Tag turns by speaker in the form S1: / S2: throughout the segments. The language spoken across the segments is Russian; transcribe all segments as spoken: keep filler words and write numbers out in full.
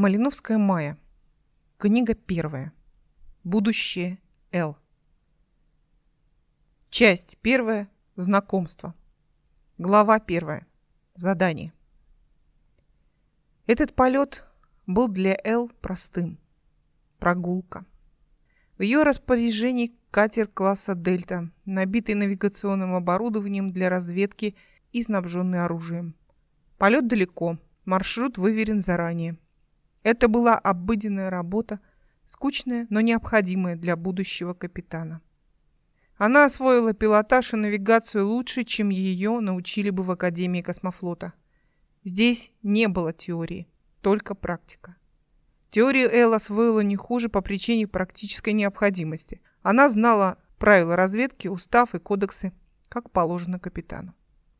S1: Малиновская Майя. Книга первая. Будущее Эл. Часть первая. Знакомство. Глава первая. Задание. Этот полет был для Эл простым. Прогулка. В ее распоряжении катер класса «Дельта», набитый навигационным оборудованием для разведки и снабженный оружием. Полет далеко, маршрут выверен заранее. Это была обыденная работа, скучная, но необходимая для будущего капитана. Она освоила пилотаж и навигацию лучше, чем ее научили бы в Академии космофлота. Здесь не было теории, только практика. Теорию Эл освоила не хуже по причине практической необходимости. Она знала правила разведки, устав и кодексы, как положено капитану.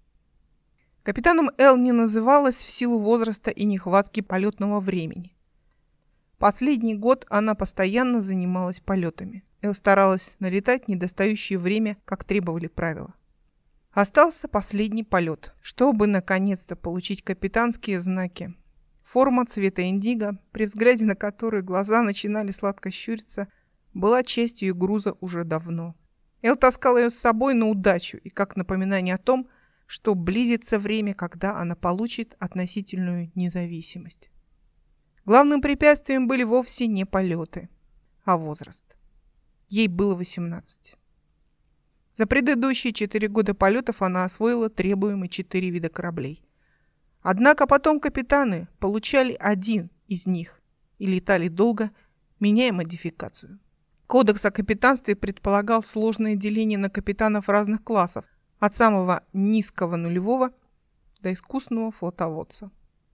S1: Капитаном Эл не называлась в силу возраста и нехватки полетного времени. Последний год она постоянно занималась полетами. Эл старалась налетать в недостающее время, как требовали правила. Остался последний полет, чтобы наконец-то получить капитанские знаки. Форма цвета индиго, при взгляде на которую глаза начинали сладко щуриться, была частью ее груза уже давно. Эл таскала ее с собой на удачу и как напоминание о том, что близится время, когда она получит относительную независимость. Главным препятствием были вовсе не полеты, а возраст. Ей было восемнадцать. За предыдущие четыре года полетов она освоила требуемые четыре вида кораблей. Однако потом капитаны получали один из них и летали долго, меняя модификацию. Кодекс о капитанстве предполагал сложное деление на капитанов разных классов, от самого низкого нулевого до искусного флотоводца.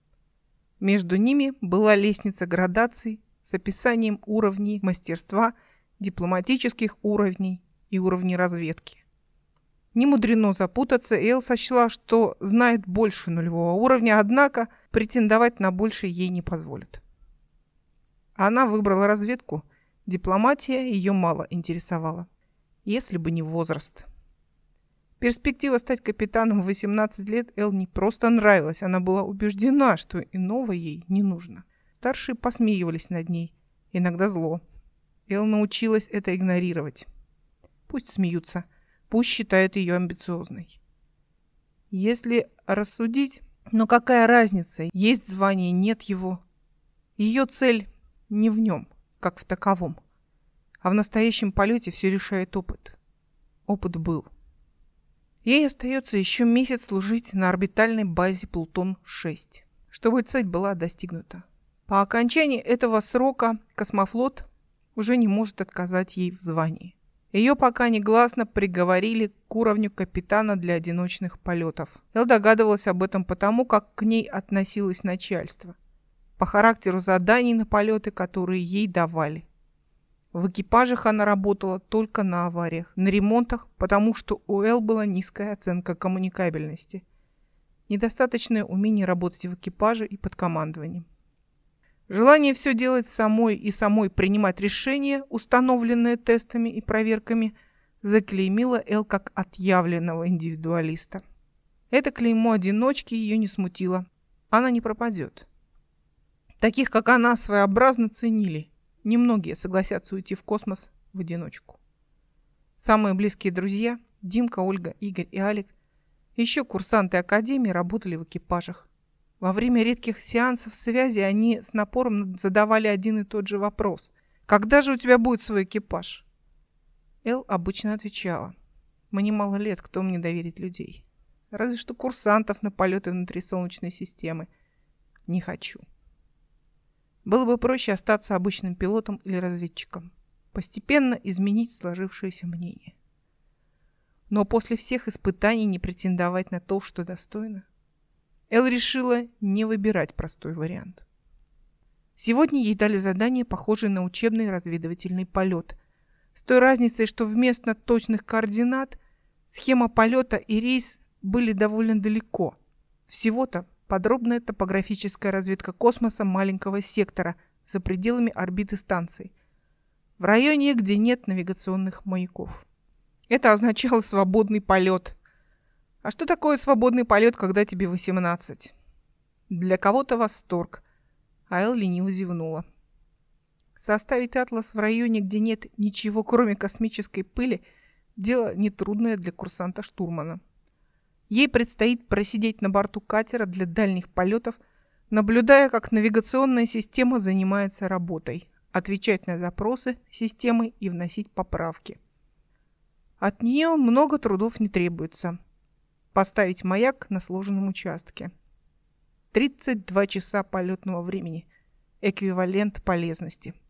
S1: Между ними была лестница градаций с описанием уровней мастерства, дипломатических уровней и уровней разведки. Не мудрено запутаться, Эл сочла, что знает больше нулевого уровня, однако претендовать на больше ей не позволят. Она выбрала разведку, дипломатия ее мало интересовала, если бы не возраст. Перспектива стать капитаном в восемнадцать лет Эл не просто нравилась, она была убеждена, что иного ей не нужно. Старшие посмеивались над ней, иногда зло. Эл научилась это игнорировать. Пусть смеются, пусть считают ее амбициозной. Если рассудить, но какая разница, есть звание, нет его. Ее цель не в нем, как в таковом, а в настоящем полете все решает опыт. Опыт был. Ей остается еще месяц служить на орбитальной базе Плутон шесть, чтобы цель была достигнута. По окончании этого срока космофлот уже не может отказать ей в звании. Ее пока негласно приговорили к уровню капитана для одиночных полетов. Эл догадывалась об этом потому, как к ней относилось начальство, по характеру заданий на полеты, которые ей давали. В экипажах она работала только на авариях, на ремонтах, потому что у Эл была низкая оценка коммуникабельности, недостаточное умение работать в экипаже и под командованием. Желание все делать самой и самой принимать решения, установленные тестами и проверками, заклеймило Эл как отъявленного индивидуалиста. Это клеймо одиночки ее не смутило. Она не пропадет. Таких, как она, своеобразно ценили. Немногие согласятся уйти в космос в одиночку. Самые близкие друзья, Димка, Ольга, Игорь и Алик, еще курсанты Академии, работали в экипажах. Во время редких сеансов связи они с напором задавали один и тот же вопрос. «Когда же у тебя будет свой экипаж?» Эл обычно отвечала. «Мне мало лет, кто мне доверит людей? Разве что курсантов на полеты внутри Солнечной системы. Не хочу». Было бы проще остаться обычным пилотом или разведчиком, постепенно изменить сложившееся мнение. Но после всех испытаний не претендовать на то, что достойно. Эл решила не выбирать простой вариант. Сегодня ей дали задание, похожее на учебный разведывательный полет, с той разницей, что вместо точных координат схема полета и рейс были довольно далеко. Всего-то подробная топографическая разведка космоса маленького сектора за пределами орбиты станции, в районе, где нет навигационных маяков. Это означало свободный полет. А что такое свободный полет, когда тебе восемнадцать? Для кого-то восторг, Аэл лениво зевнула. Составить атлас в районе, где нет ничего, кроме космической пыли, дело нетрудное для курсанта-штурмана. Ей предстоит просидеть на борту катера для дальних полетов, наблюдая, как навигационная система занимается работой, отвечать на запросы системы и вносить поправки. От нее много трудов не требуется. Поставить маяк на сложенном участке. тридцать два часа полетного времени. Эквивалент полезности.